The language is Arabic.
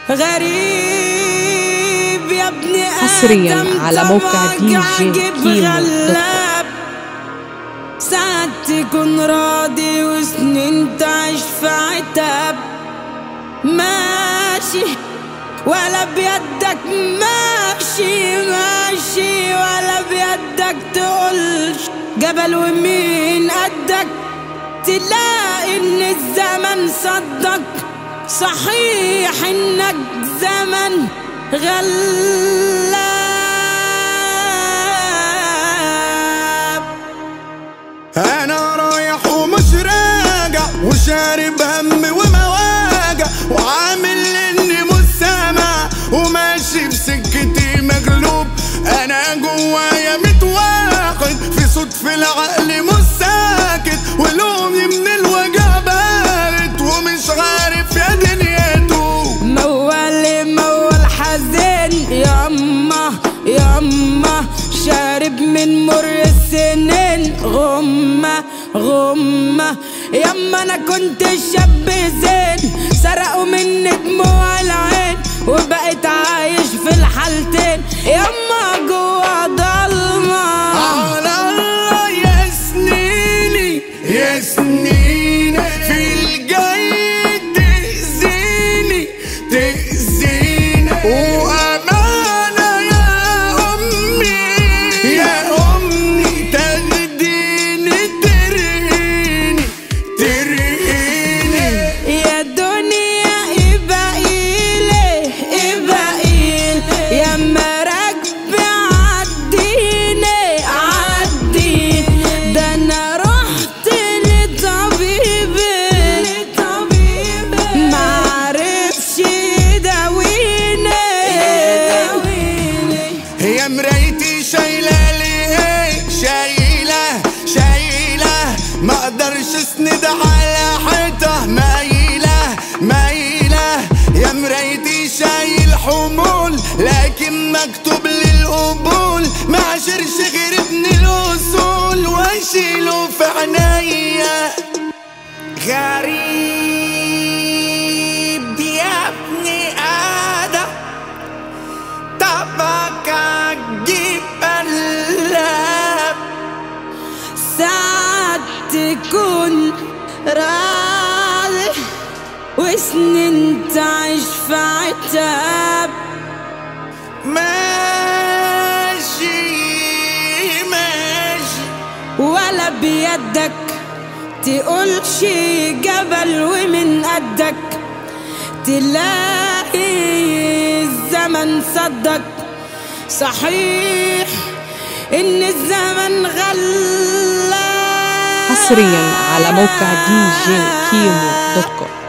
غريب يا ابن حصريا على موقع دي جي كيمو. ساعات تكون راضي وسنين تعيش في عتاب، ماشي ولا بيدك ماشي ماشي ولا بيدك تقولش جبل ومين قدك، تلاقي ان الزمن صدق صحيح انك زمن غلاب. انا رايح ومش راجع وشارب هم ومواجع وعامل اني مش سامع وماشي بسكتي مغلوب. انا جوايا متواخد في صوت في العقل مش ساكت ولومي من الوجع بارد ومش عارف يا دنيته. موال حزين ياما ياما شارب من مر السنين غمة غمة ياما انا كنت شاب زين سرقوا مني دموع العين وبقيت عايش في الحالتين ياما جوا ضلمة. على الله يا سنيني يا سنيني في الجاي تأذيني تأذيني وأمانة يا أمي يا أمي تاخديني ترهيني ترهيني. يا دنيا إيه بقيلي إيه بقيل يا مراكب عديني عديني، ده أنا رحت لطبيبي معرفش يداويني. يا مرايتي شايلة ليه شايلة شايلة ما اقدرش اسند على حيطة مايلة مايلة. يا مرايتي شايل حمول لكن مكتوب للقبول ما عشرش غير ابن الاصول واشيله في عينيا. غريب يا ابني ادم طبك عجيب قلب. ساعات تكون راضي وسنين تعيش في عتاب، ماشي ماشي ولا بيدك تقولش جبل ومن قدك، تلاقي الزمن صدق صحيح ان الزمن غلاب. حصريا على موقع دي جي كيمو.com.